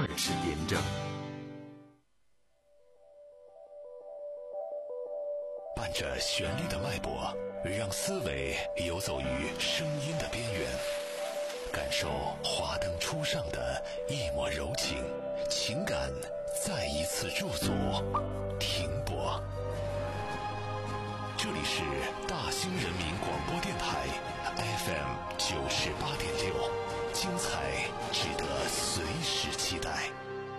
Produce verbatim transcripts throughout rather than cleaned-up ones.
是严正。 伴着旋律的脉搏，让思维游走于声音的边缘，感受华灯初上的一抹柔情，情感再一次驻足停泊。这里是大兴人民广播电台 F M 九十八点六，精彩值得随时期待。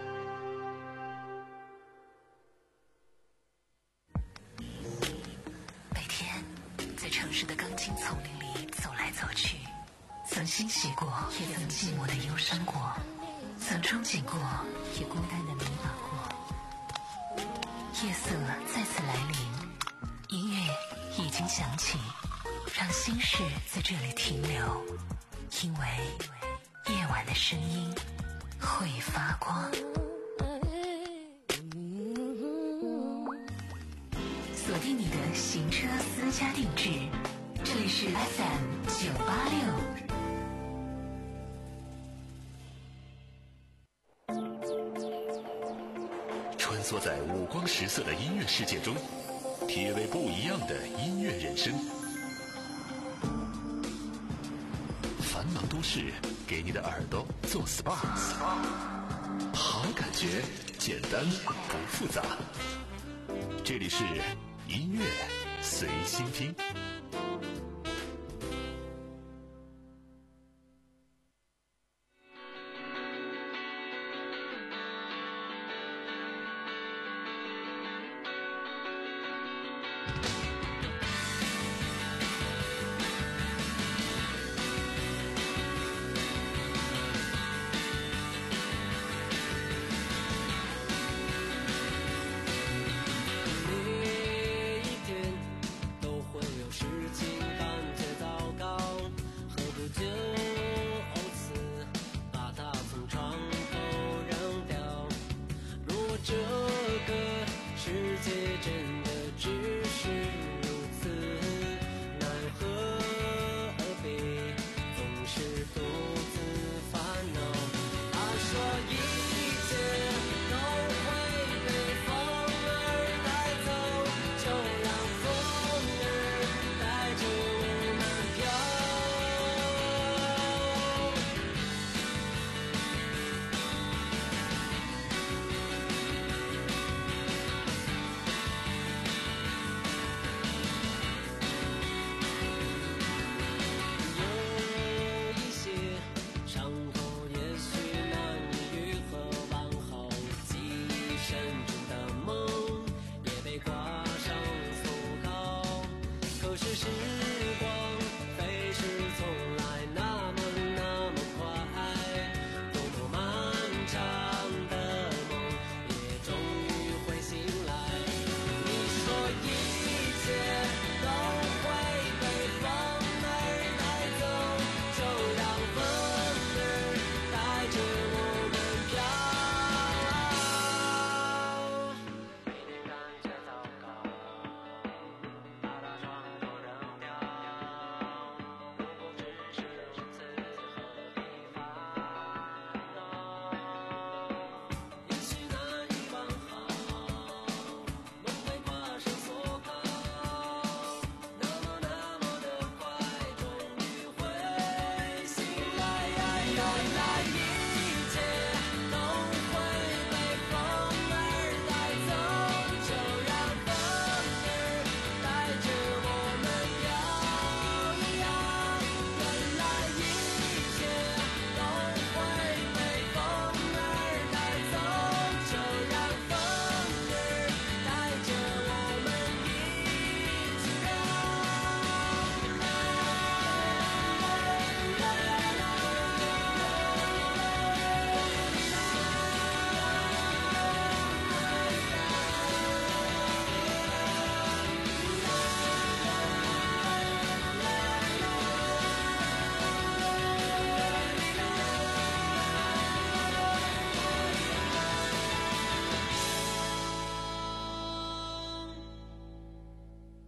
每天在城市的钢筋丛林里走来走去，曾欣喜过，也曾寂寞的忧伤过，曾憧憬过，也孤单的迷茫过。夜色再次来临，音乐已经响起，让心事在这里停留，因为夜晚的声音会发光。锁定你的行车私家定制，这里是 F M 九八六。 穿梭在五光十色的音乐世界中，体味不一样的音乐人生。繁忙都市给你的耳朵做 S P A， 好感觉简单不复杂。这里是音乐随心听。 每一天都会有时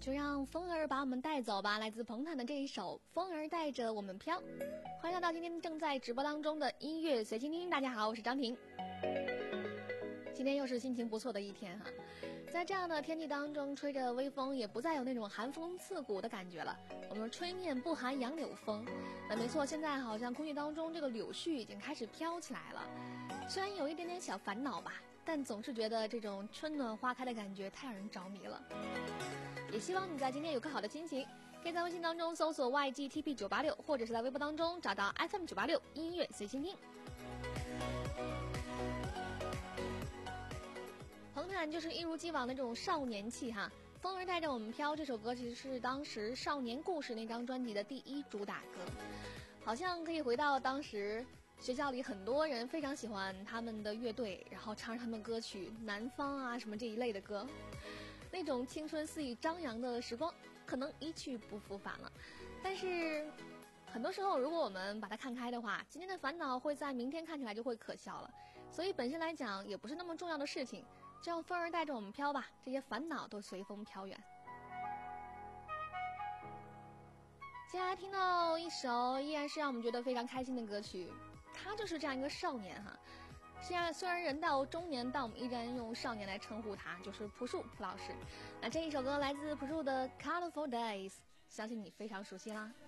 就让风儿把我们带走吧，来自彭坦的这一首《风儿带着我们飘》。欢迎来到今天正在直播当中的音乐随心听，大家好，我是张婷。今天又是心情不错的一天哈，在这样的天气当中，吹着微风，也不再有那种寒风刺骨的感觉了。我们吹面不寒杨柳风，那没错，现在好像空气当中这个柳絮已经开始飘起来了。虽然有一点点小烦恼吧，但总是觉得这种春暖花开的感觉太让人着迷了。也希望你在今天有个好的心情，可以在微信当中搜索 Y G T P 九八六， 或者是在微博当中找到 F M 九八六音乐随心听。彭坦就是一如既往的这种少年气哈，风儿带着我们飘这首歌其实是当时少年故事那张专辑的第一主打歌，好像可以回到当时学校里很多人非常喜欢他们的乐队，然后唱他们歌曲南方啊什么这一类的歌，那种青春肆意张扬的时光可能一去不复返了。但是很多时候如果我们把它看开的话，今天的烦恼会在明天看起来就会可笑了，所以本身来讲也不是那么重要的事情，就让风儿带着我们飘吧，这些烦恼都随风飘远。接下来听到一首依然是让我们觉得非常开心的歌曲，他就是这样一个少年哈，现在虽然人到中年，但我们依然用少年来称呼他，就是朴树朴老师。那这一首歌来自朴树的 Colorful Days， 相信你非常熟悉啦。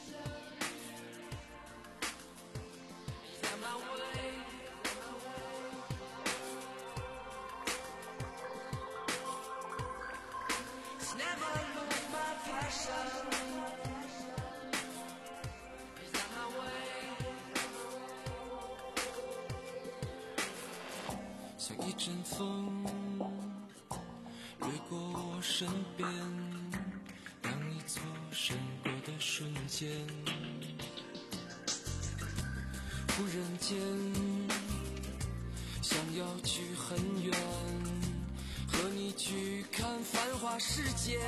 像一阵风掠过我身边，当你错身过的瞬间，忽然间想要去很远，和你去看繁华世界。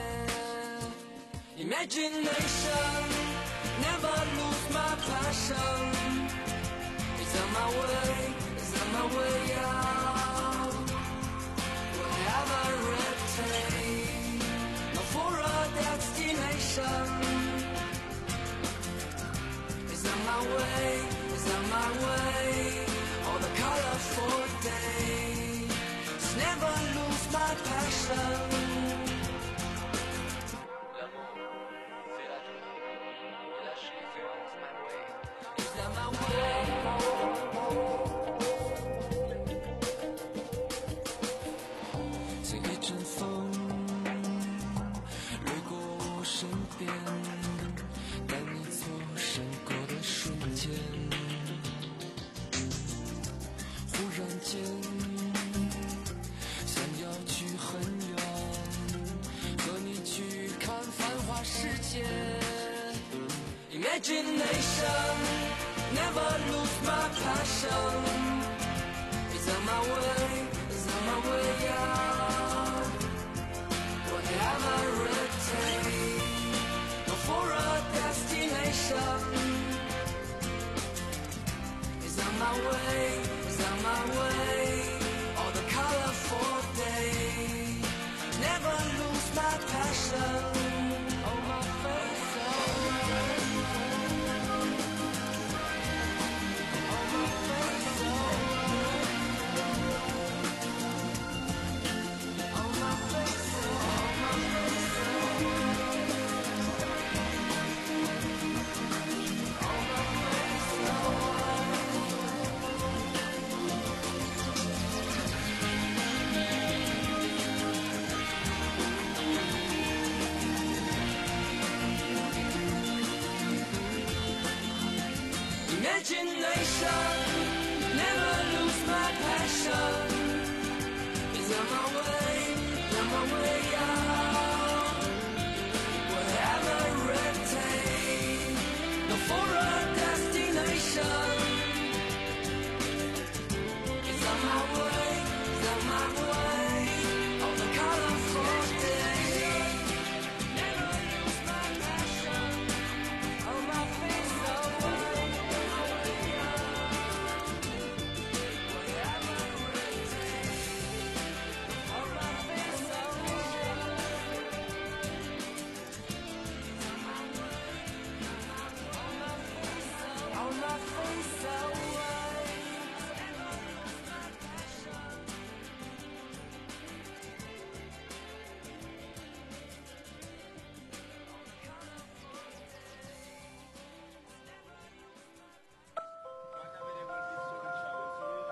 Imagination never lose my passion. It's on my way, it's on my way out. Whatever it takes, not for a destination. It's on my way, it's on my way. All the colorful days, never lose my passion. Imagination never lose my passion. It's on my way, it's on my way out. Whatever it takes, not for a destination. It's on my way, it's on my way. All the colorful days, never lose my passion. Oh my face, oh my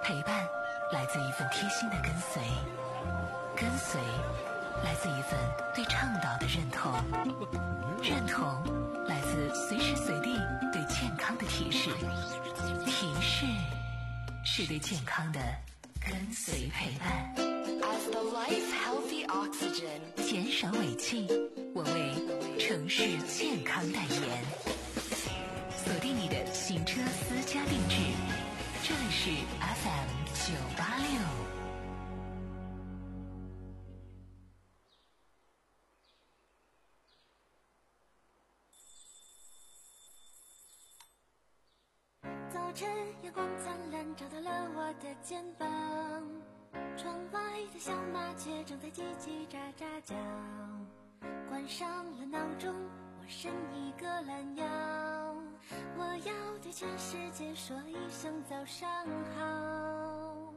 陪伴来自一份贴心的跟随，跟随来自一份对倡导的认同，认同来自随时随地对健康的提示，提示是对健康的跟随陪伴。 As the life healthy oxygen， 减少尾气，我为城市健康代言。锁定你的行车私家定制，这里是 F M 九八六。 早晨阳光灿烂，照到了我的肩膀。窗外的小麻雀正在叽叽喳喳叫。关上了闹钟，我伸一个懒腰。我要对全世界说一声早上好。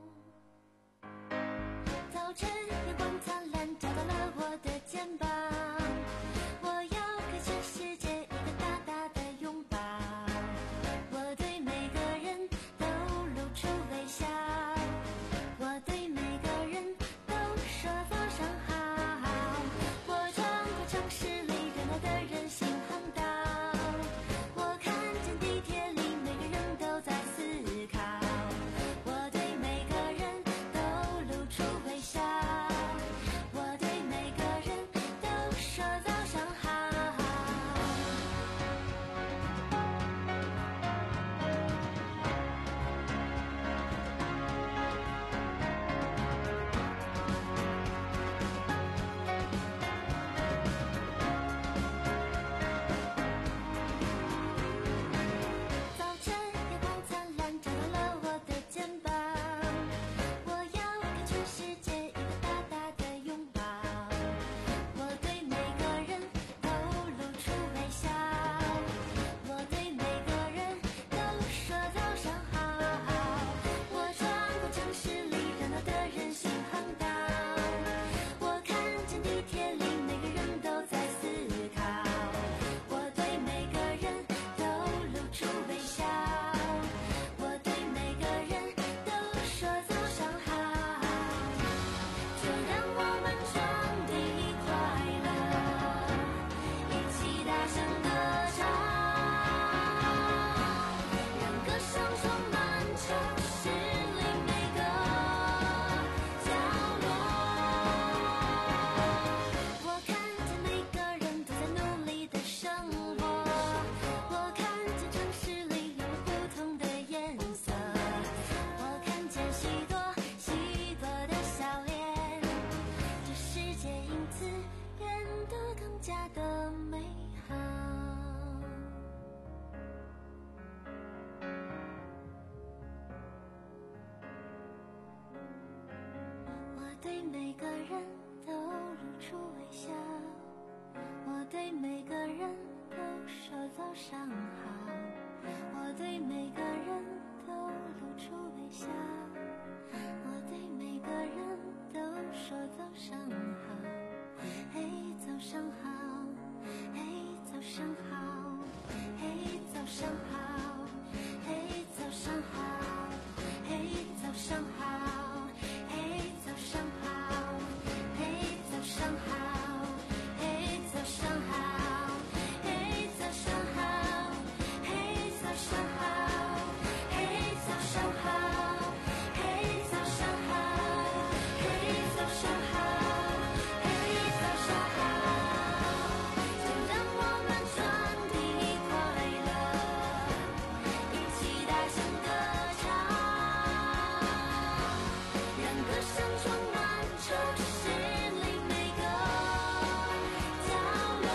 早晨阳光灿烂，照到了我的肩膀。我要给全世界一个大大的拥抱。我对每个人都露出微笑。我对每个人都说早上好。我穿过城市里热闹的人行横道。我看见地铁里每个人都在思考。我对每个人都露出微笑。我对每个人都说早上好。早晨阳光灿烂，照到了我的肩膀。我要给全世界一个大大的拥抱。我对每个人都露出微笑。我对每个人都说早上好。我穿过城市里热闹的人行横道。我看见地铁里每个人都在思考。我对每个人都露出微笑。我对每个人都说早上好。就让我们传递快乐，一起大声歌唱，让歌声充满城市里每个角落。我看见每个人都在努力的生活。我看见城市里有不同的颜色。我看见许多许多的笑脸。这世界因此变得更加的美好。我对每个人都露出微笑。我对每个人都说早上好。我对每个人都露出微笑。我对每个人都说早上好。嘿，早上好。嘿，早上好。嘿，早上好。嘿，早上好。嘿，早上好。嘿，早上好。嘿，早上好。嘿，早上好。嘿，早上好。嘿，早上好。嘿，早上好。嘿，早上好。嘿，早上好。嘿，早上好。就让我们传递快乐，一起大声歌唱，让歌声充满城市里每个角落。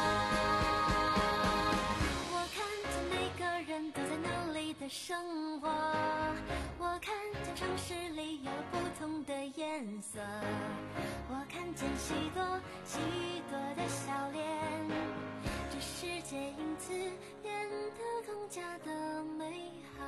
我看见每个人都在努力的生活。我看见城市里有不同的颜色。我看见许多许多的笑脸。这世界因此变得更加的美好。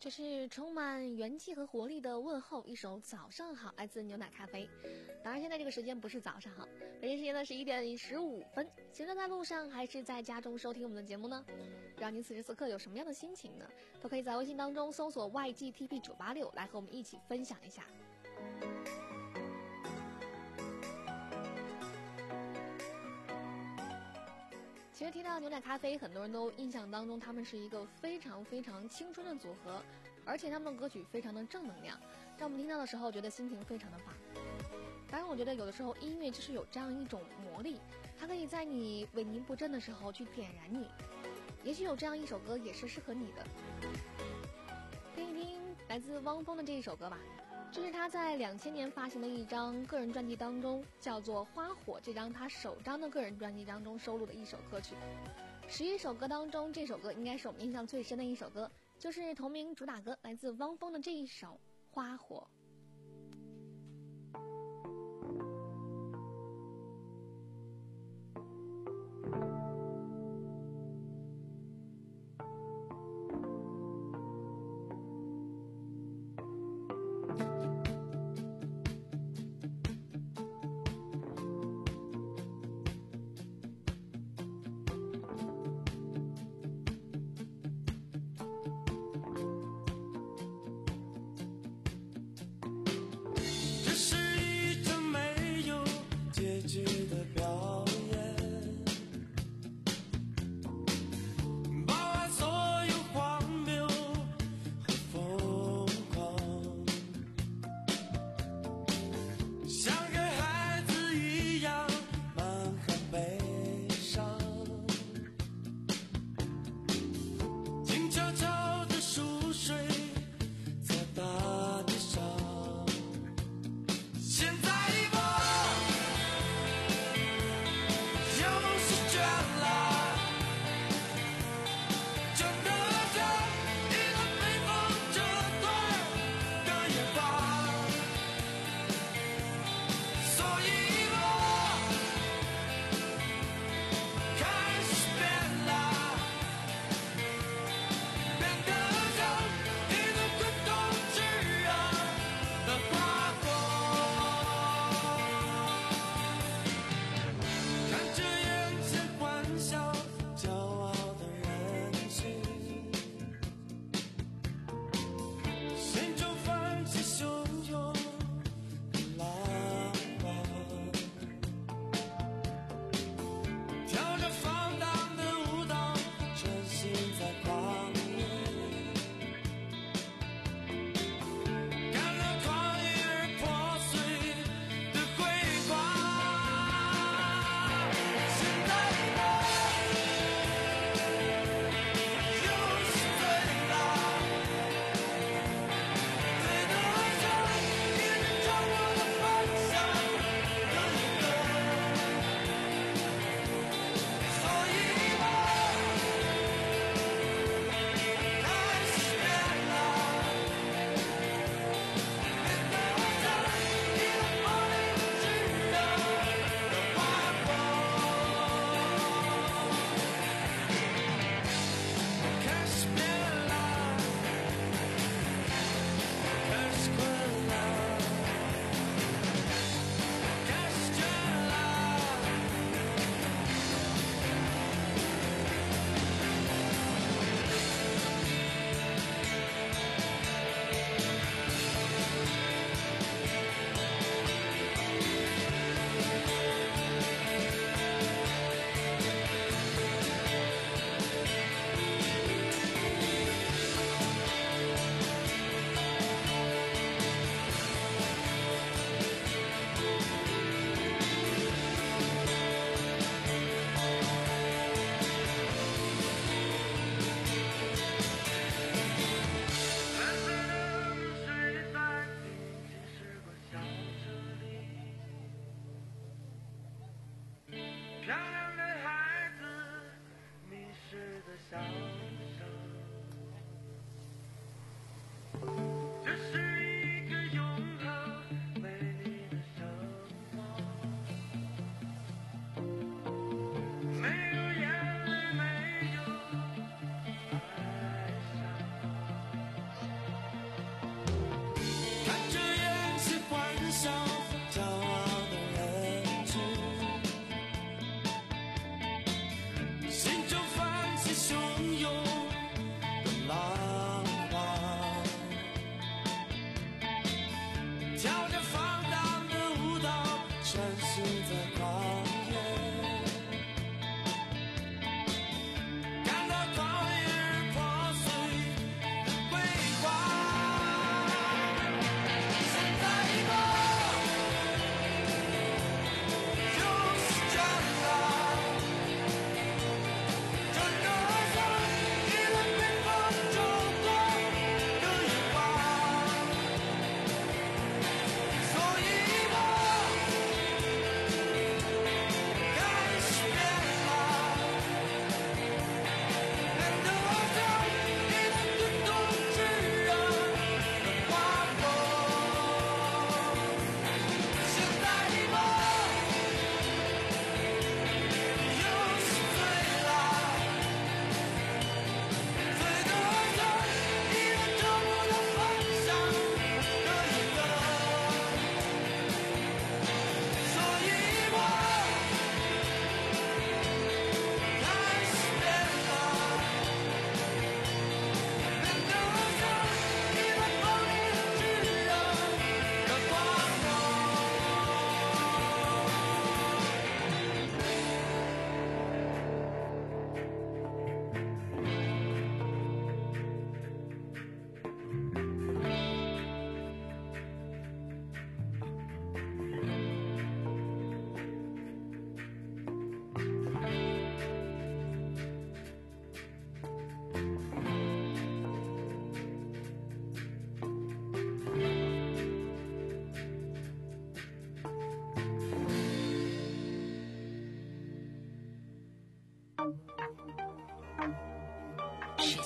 这是充满元气和活力的问候，一首早上好，来自牛奶咖啡。当然现在这个时间不是早上好，北京时间的十一点十五分。行车在路上还是在家中收听我们的节目呢？不知道您此时此刻有什么样的心情呢？都可以在微信当中搜索 Y G T P 九八六来和我们一起分享一下。其实提到牛奶咖啡，很多人都印象当中他们是一个非常非常青春的组合，而且他们的歌曲非常的正能量，让我们听到的时候觉得心情非常的棒。当然我觉得有的时候音乐就是有这样一种魔力，它可以在你萎靡不振的时候去点燃你，也许有这样一首歌也是适合你的。听一听来自汪峰的这一首歌吧，这是他在两千年发行的一张个人专辑当中，叫做《花火》，这张他首张的个人专辑当中收录的一首歌曲。十一首歌当中，这首歌应该是我们印象最深的一首歌，就是同名主打歌，来自汪峰的这一首《花火》。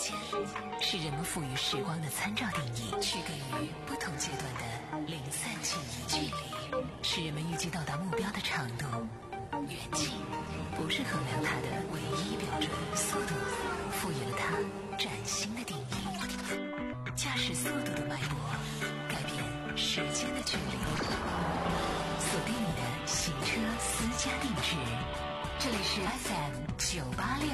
间是人们赋予时光的参照定义，区隔于不同阶段的零散记忆。距离是人们预计到达目标的长度，远近不是衡量它的唯一标准，速度赋予了它崭新的定义。驾驶速度的脉搏，改变时间的距离。锁定你的行车私家定制，这里是 F M 九八六。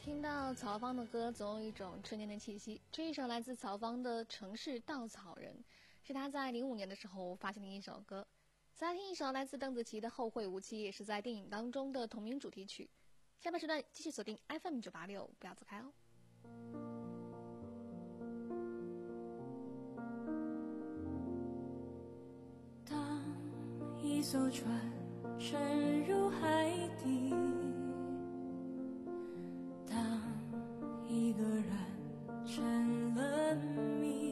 听到曹芳的歌，总有一种春天的气息。这一首来自曹芳的《城市稻草人》，是他在零五年的时候发行的一首歌。再听一首来自邓紫棋的《后会无期》，也是在电影当中的同名主题曲。下半时段继续锁定 F M 九八六，不要走开哦。 当一艘船沉入海底，当一个人成了谜，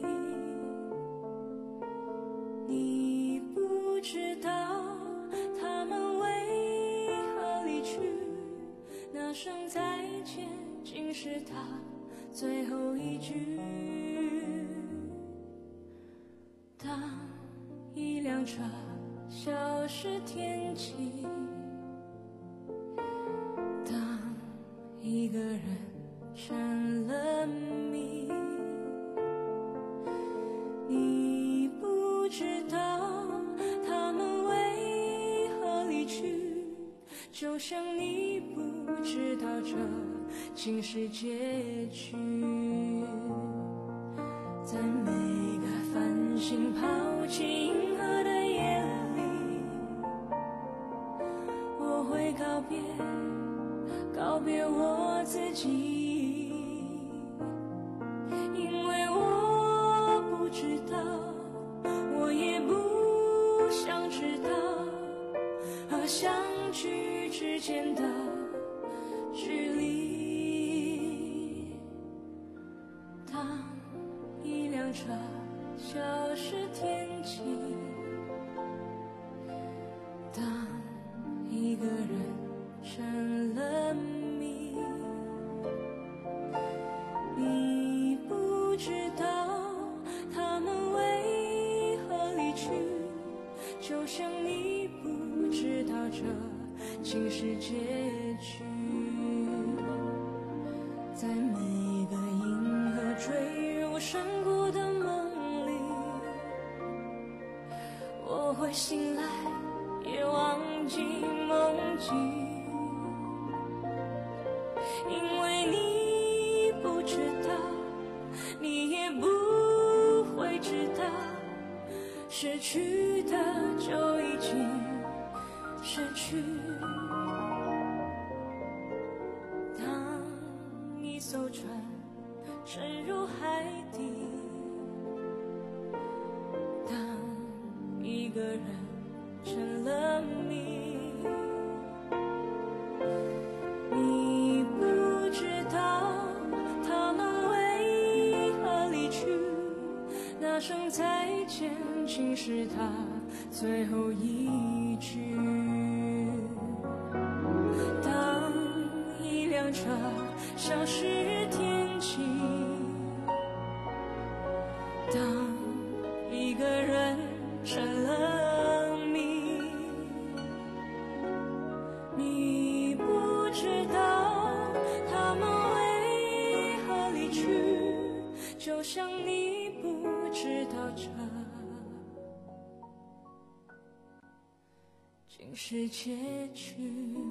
你不知道他们为何离去，那声再见竟是他最后一句。当一辆车消失天际，当一个人成了谜，你不知道他们为何离去，就像你不知道这竟是结局。在每个繁星抛弃银河的夜里，我会告别告别我自己，因为我不知道，我也不想知道和相聚之间的距离。当一辆车消失天际，当一个人成了谜，你不知道他们为何离去，就像你不知道这竟是结局。在每个银河坠入山谷的梦里，我会醒来也忘记梦境，因为你不知道，你也不会知道，失去的就已经失去。当一艘船沉入海底，当一个人成了谜，你不知道他们为何离去，那声再见竟是他最后一句。当一辆车消失天际，当一个人成了谜，你不知道他们为何离去，就像你不知道这竟是结局。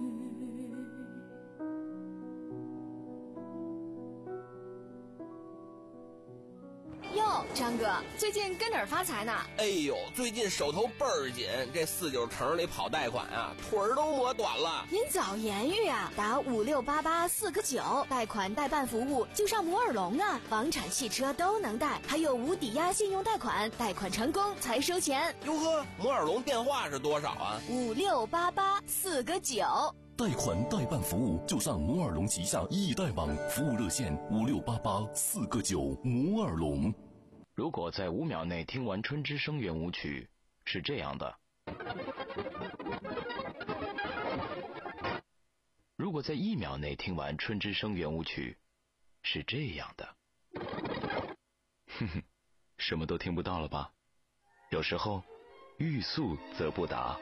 哟，张哥，最近跟哪儿发财呢？ 哎呦，最近手头倍儿紧，这四九城里跑贷款啊，腿儿都磨短了。 您早言语啊，打五六八八四个九，贷款代办服务就上摩尔龙啊，房产汽车都能贷，还有无抵押信用贷款，贷款成功才收钱。 哟呵，摩尔龙电话是多少啊？ 五六八八四个九。 贷款代办服务就上摩尔龙旗下易贷网，服务热线五六八八四个九。摩尔龙。 如果在五秒内听完春之声圆舞曲，是这样的；如果在一秒内听完春之声圆舞曲，是这样的。哼哼，什么都听不到了吧？有时候，欲速则不达。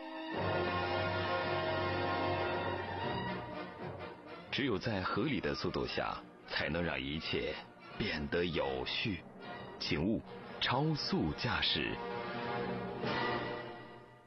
只有在合理的速度下，才能让一切变得有序。请勿超速驾驶。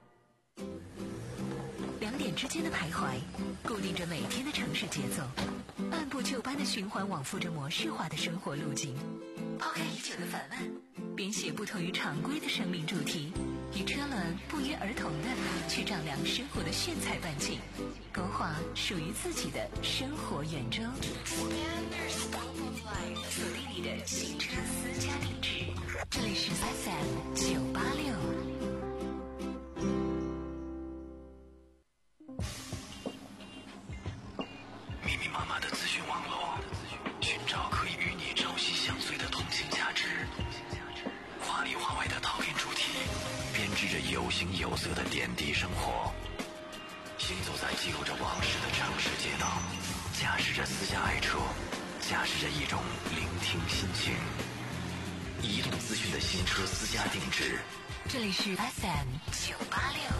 两点之间的徘徊，固定着每天的城市节奏。 按部就班地循环往复着模式化的生活路径，抛开已久的反问，编写不同于常规的生命主题，与车轮不约而同地去丈量生活的炫彩半径，勾画属于自己的生活圆周。锁定你的新车私家定制，这里是 F M 九八六。 密密麻麻的资讯网络，寻找可以与你朝夕相随的同性价值，华里华外的陶片主题，编织着有形有色的点滴生活。行走在记录着往事的城市街道，驾驶着私家爱车，驾驶着一种聆听心情。移动资讯的新车私家定制， 这里是 F M 九八六。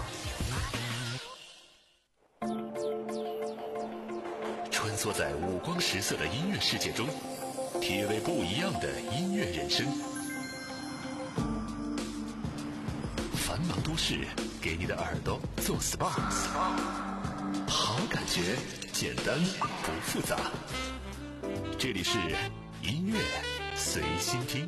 穿梭在五光十色的音乐世界中，体味不一样的音乐人生。繁忙都市给你的耳朵做 S P A， 好感觉简单不复杂。这里是音乐随心听。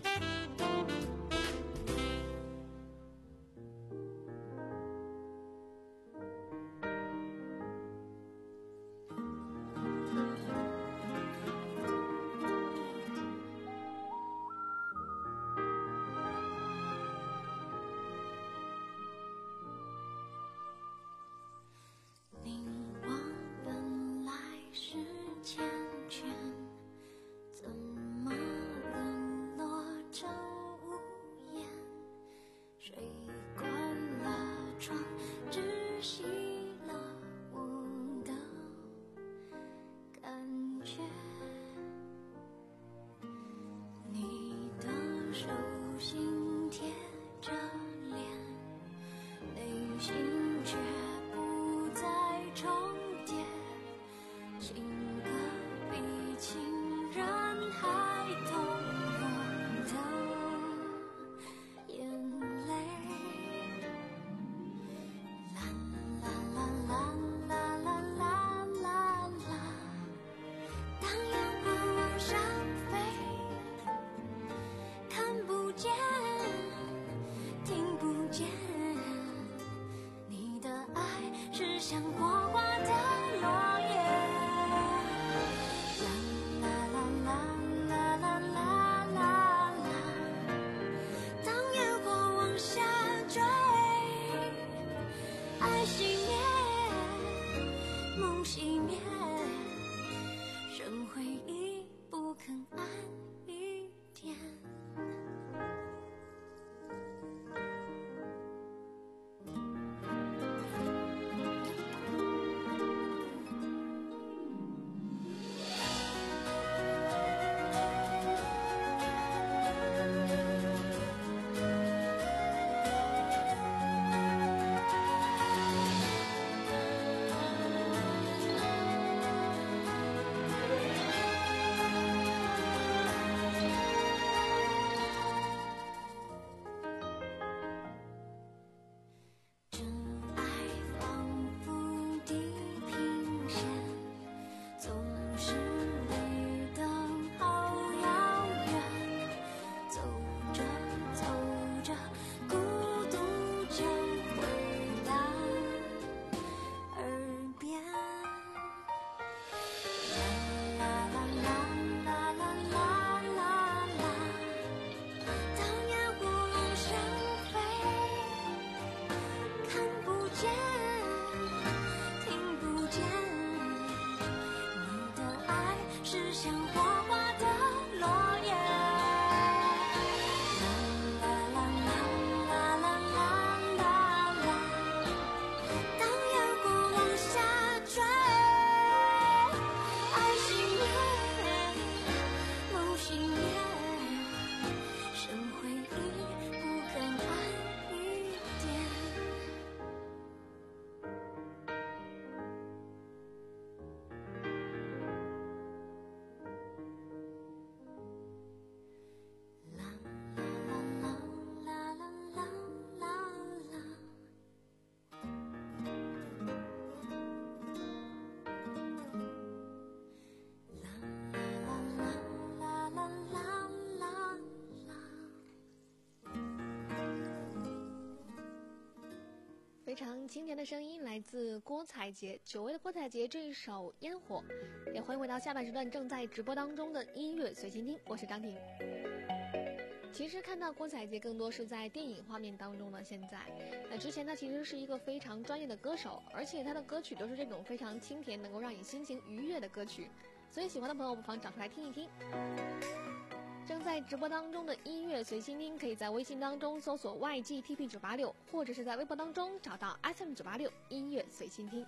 非常清甜的声音来自郭采洁，久违的郭采洁这一首《烟火》。也欢迎回到下半时段正在直播当中的音乐随心听，我是张婷。其实看到郭采洁更多是在电影画面当中呢。现在，那之前她其实是一个非常专业的歌手，而且她的歌曲都是这种非常清甜，能够让你心情愉悦的歌曲。所以喜欢的朋友不妨找出来听一听。正在直播当中的音乐随心听，可以在微信当中搜索 Y G T P 九八六，或者是在微博当中找到 F M 九八六音乐随心听。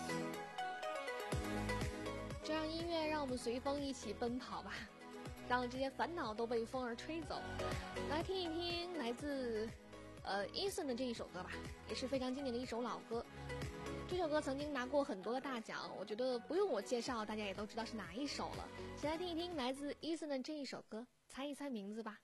这样音乐让我们随风一起奔跑吧，让这些烦恼都被风儿吹走。来听一听来自呃 Eason 的这一首歌吧，也是非常经典的一首老歌。这首歌曾经拿过很多的大奖，我觉得不用我介绍，大家也都知道是哪一首了。先来听一听来自 Eason 的这一首歌，猜一猜名字吧。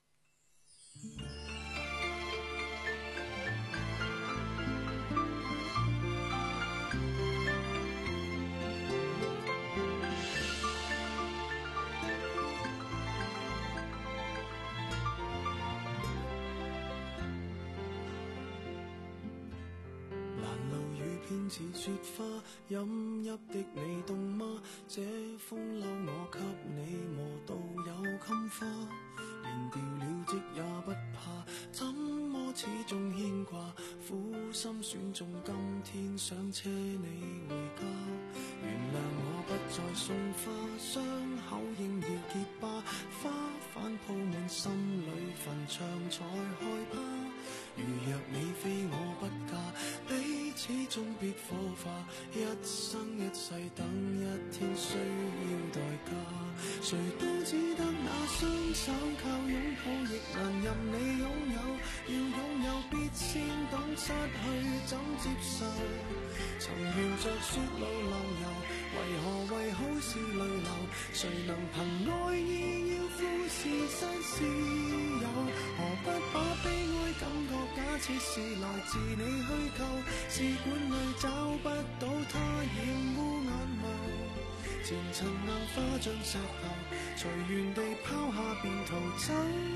偏似雪花，飲泣的你凍嗎？這風褸我給你磨到有襟花，連掉了職也不怕，怎麼始終牽掛？苦心選中今天想車你回家，原諒我不再送花，傷口應要結疤，花瓣鋪滿心裏墳場才害怕。如若你非我不嫁，彼此終必火化，一生一世等一天需要代價。誰都只得那雙手靠擁抱，亦難任你擁有。要擁有必先懂失去怎接受。曾沿着雪路浪遊，為何為好事淚流？誰能憑愛意要富士山私有？何不把悲哀感覺假設是來自你虛構？試管裏找不到它，染污眼眸。前塵硬化像石頭，隨緣地拋下便逃走。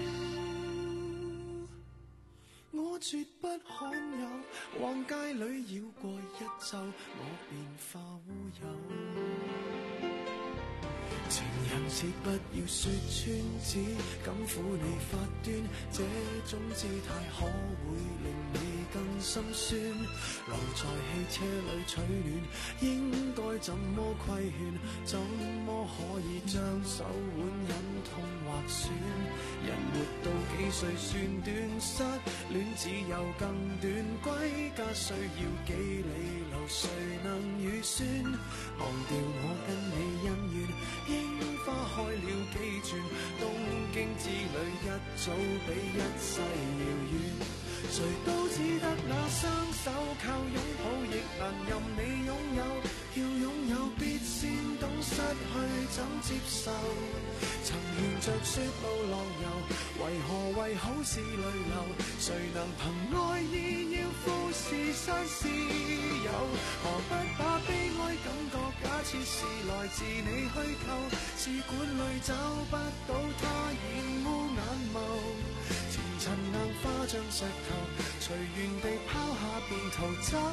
我絕不罕有，往街裏繞過一週，我便化烏有。情人節不要說穿，只敢撫你發端，這種姿態可會令你更心酸。留在汽車裏取暖，應該怎麼規勸？怎麼可以將手腕忍痛劃損？人活到幾歲算短？失戀只有更短，歸家需要幾里路，誰能預算？忘掉我跟你恩怨，櫻花開了幾轉，東京之旅一早比一世遙遠。誰都只得那雙手靠擁抱，亦難任你擁有。要擁有必先懂失去怎接受。曾沿着雪路浪遊，為何為好事淚流？誰能憑愛意要富士山私有？何不把悲哀感覺假設是來自你虛構？試管裏找不到它，染污眼眸。前塵硬化像石頭，隨緣地拋下便逃走。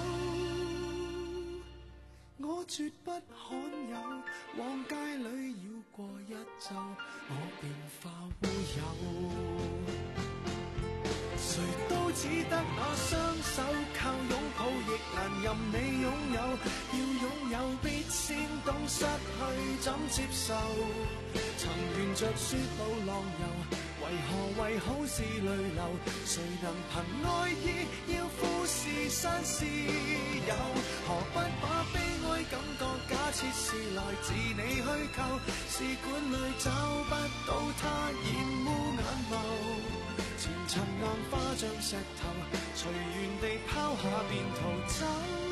我絕不罕有，往街裏繞過一週，我便化烏有。誰都只得那雙手靠擁抱，亦難任你擁有。要擁有必先懂失去怎接受。曾沿着雪路浪遊，為何為好事淚流？誰能憑愛意要富士山私有？何不把悲哀感覺假設是來自你虛構？試管裏找不到它，染污眼眸。前塵硬化像石頭，隨緣地拋下便逃走。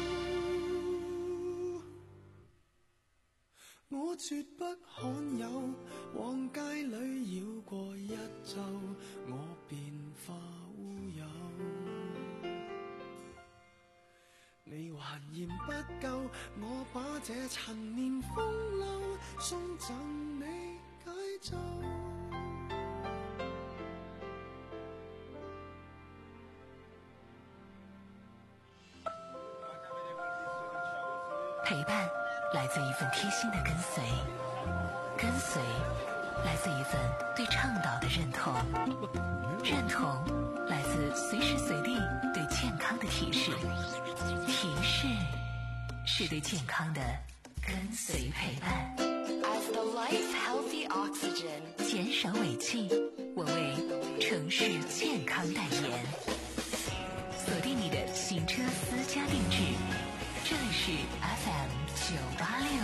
我絕不罕有，往街裏繞過一週，我便化烏有。你還嫌不夠，我把這陳年風流送贈你解咒。 陪伴来自一份贴心的跟随，跟随来自一份对倡导的认同，认同来自随时随地对健康的提示，提示是对健康的跟随陪伴。 As the life healthy oxygen， 减少尾气，我为城市健康代言。锁定你的行车私家定制，这里是 F M 九八六。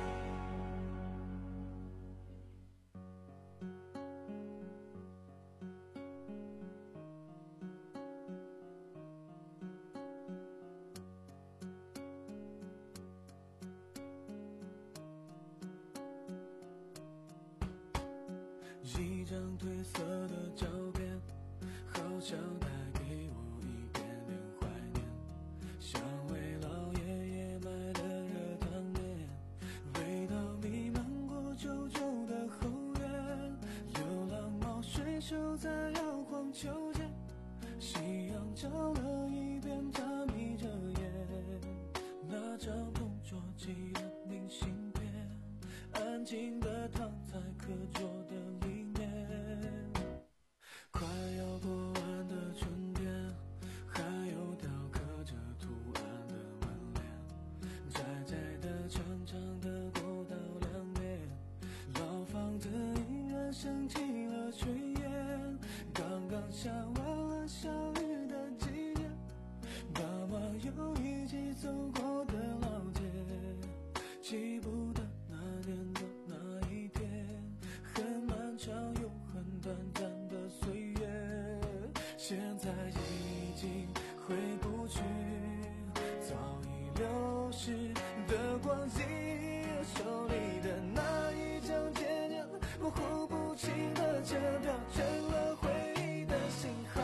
一张褪色的照片，好像带给我一点点怀念，像为老爷爷买的热汤面，味道弥漫过旧旧的后院，流浪猫睡熟在摇晃秋千，夕阳照了一遍，它眯着眼，那张同桌寄的明信片，安静地躺在课桌的里面，快要过完的春天，还有雕刻着图案的门帘，窄窄的长长的过道两边，老房子依然升起了炊烟，刚刚下完了小雨的季节，爸妈又一起走过的老街，记不得那年的那一天，很漫长又很短暂的岁月，现在已经回不去，早已流逝的光阴，手里的那一张渐渐模糊不清的车票，成了回忆的信号。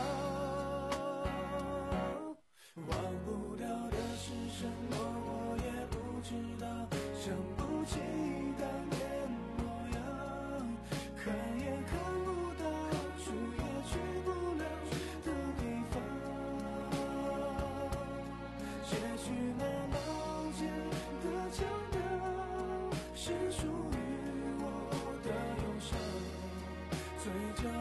忘不掉的是什么，我也不知道，想不起当年模样，看也看不到，去也去不了的地方。也许那老街的腔调是属于我的忧伤，嘴角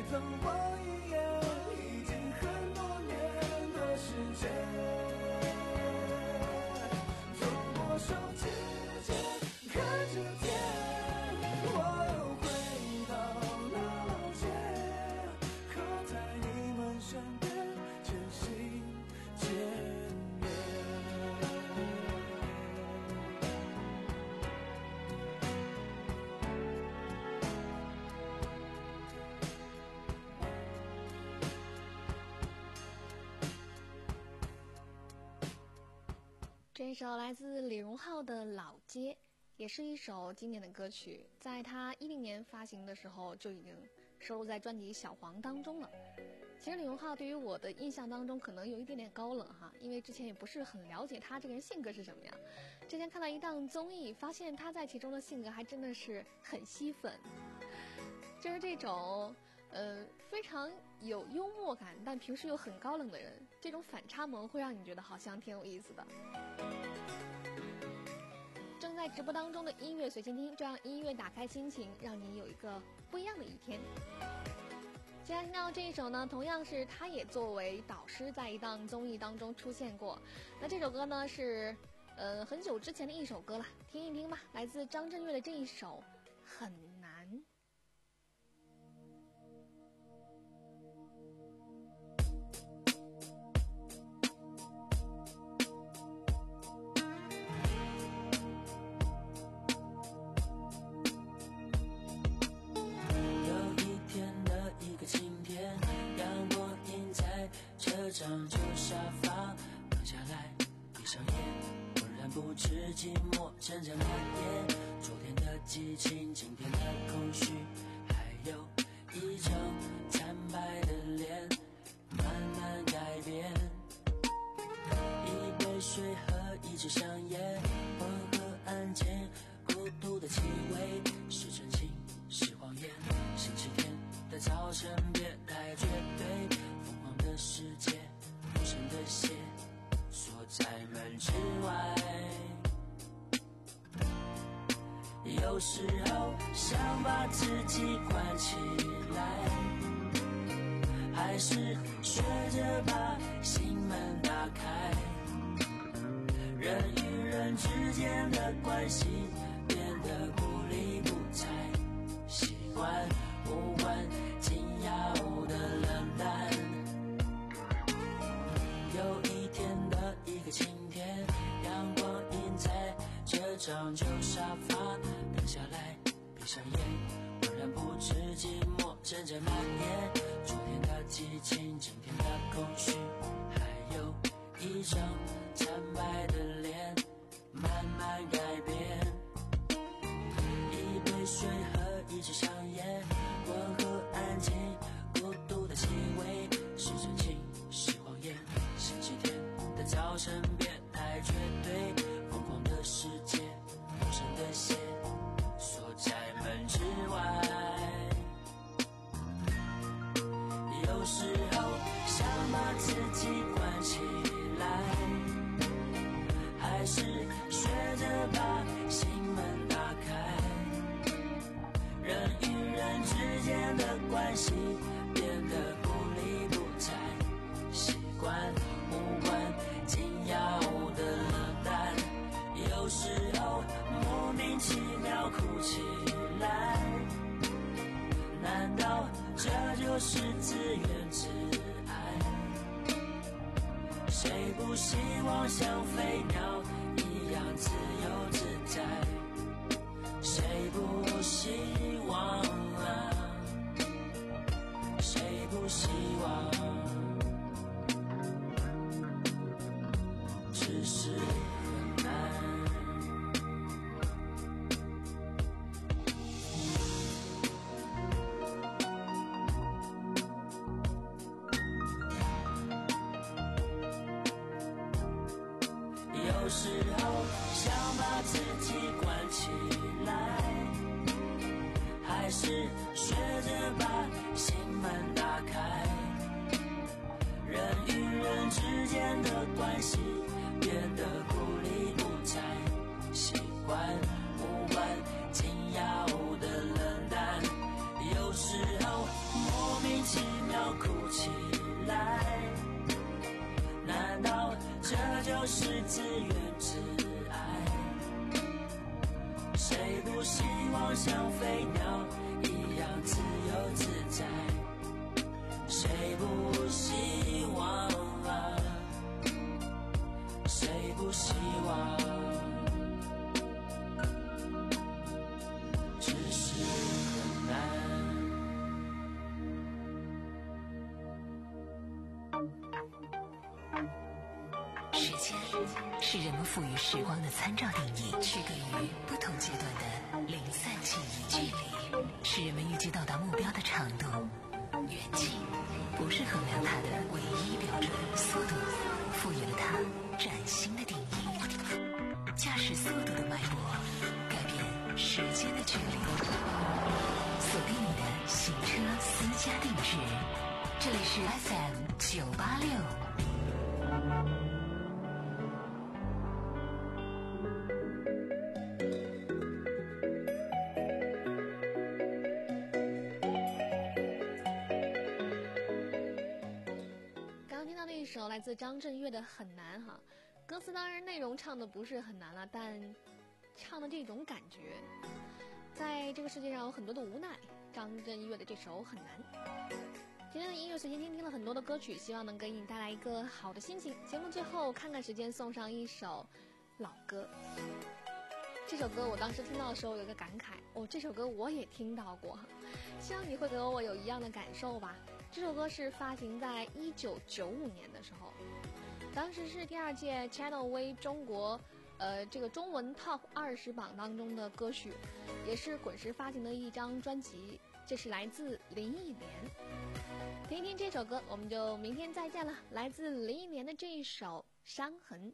跟我一样，已经很多年的时间。透过手指间看着天，我又回到了老街，刻在你们身边，渐行渐远。 这首来自李荣浩的《老街》也是一首经典的歌曲，在他一零年发行的时候就已经收录在专辑《小黄》当中了。其实李荣浩对于我的印象当中可能有一点点高冷哈，因为之前也不是很了解他这个人性格是什么样。之前看到一档综艺，发现他在其中的性格还真的是很吸粉，就是这种呃非常有幽默感，但平时又很高冷的人，这种反差萌会让你觉得好像挺有意思的。正在直播当中的音乐随心听，就让音乐打开心情，让你有一个不一样的一天。接下来听到这一首呢，同样是他也作为导师在一档综艺当中出现过。那这首歌呢是呃很久之前的一首歌了，听一听吧，来自张震岳的这一首很难。 车上就沙发躺下来闭上眼，浑然不知寂寞正在蔓延。昨天的激情，今天的空虚，还有一张惨白的脸慢慢改变。一杯水和一支香烟，温和安静，孤独的气味是真情是谎言。星期天的早晨别太绝对，疯狂的世界无声的血锁在门之外。有时候想把自己关起来，还是学着把心门打开。人与人之间的关系变得不理不睬，习惯无关紧要的冷淡。有一天的一个晴天，阳光映在这张旧沙发，等下来闭上眼，浑然不知寂寞正在蔓延。昨天的激情，今天的空虚，还有一张惨白的脸慢慢改变。一杯水和一支香烟，温和安静，孤独的气味是真情是谎言。星期天的早晨别太绝对，疯狂的世界无声的血锁在门之外。有时候想把自己关起来，还是学着把心门打开。人与人之间的关系变得不理不睬，习惯无关紧要的冷淡。有时候莫名其妙哭起来，难道这就是自怨自艾？谁不希望像飞鸟一样自由自在？谁不希望啊？谁不希望？只是很难。有时候想把自己关起来，还是学着把心门打开。人与人之间的关系变得不理不睬，习惯无关紧要的冷淡。有时候莫名起来。难道这就是自愿自爱？谁不希望像飞鸟一样自由自在？谁不希望啊？谁不希望？只是很难。 时间是人们赋予时光的参照定义，区隔于不同阶段的零散记忆。距离是人们预计到达目标的长度，远近不是衡量它的唯一标准。速度赋予了它崭新的定义，驾驶速度的脉搏改变时间的距离。锁定你的行车私家定制，这里是 F M 九八六。 首来自张震岳的《很难》哈，歌词当然内容唱的不是很难了，但唱的这种感觉，在这个世界上有很多的无奈。张震岳的这首《很难》。今天的音乐随心听听了很多的歌曲，希望能给你带来一个好的心情。节目最后看看时间，送上一首老歌。这首歌我当时听到的时候有一个感慨，哦，这首歌我也听到过，希望你会和我有一样的感受吧。这首歌是发行在一九九五年的时候，当时是第二届 Channel V 中国呃这个中文 Top 二十榜当中的歌曲，也是滚石发行的一张专辑，这是来自林忆莲。听一听这首歌，我们就明天再见了。来自林忆莲的这一首《伤痕》。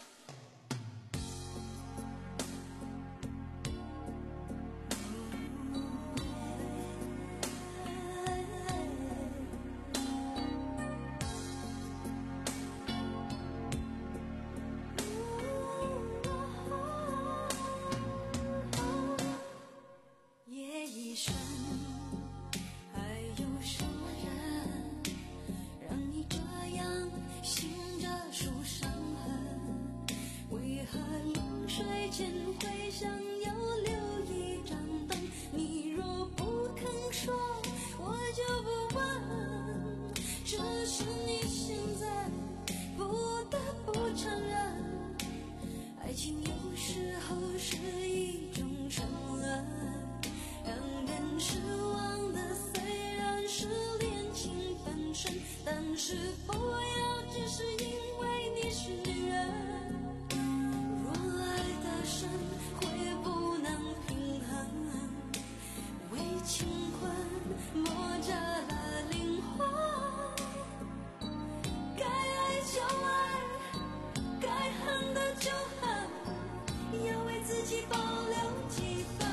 但是不要只是因为你是女人，若爱得深会不能平衡，为情困磨折了灵魂，该爱就爱，该恨的就恨，要为自己保留几分。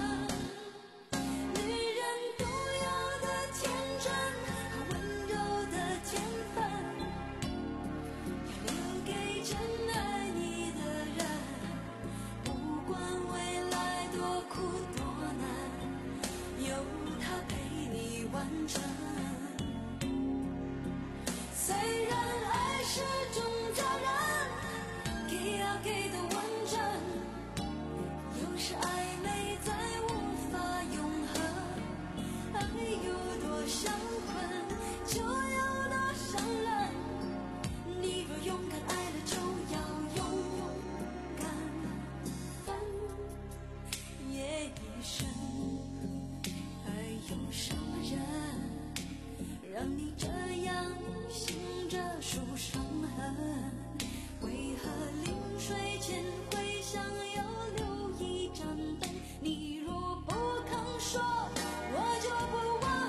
虽然爱是种责任，给要给的完整，有时暧昧再无法永恒，爱有多销魂，就有多伤人，你若勇敢爱了就要勇敢分，夜已深，爱有什么人让你这样醒着数伤痕？为何临睡前会想要留一盏灯？你若不肯说，我就不问。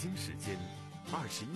京时间二十一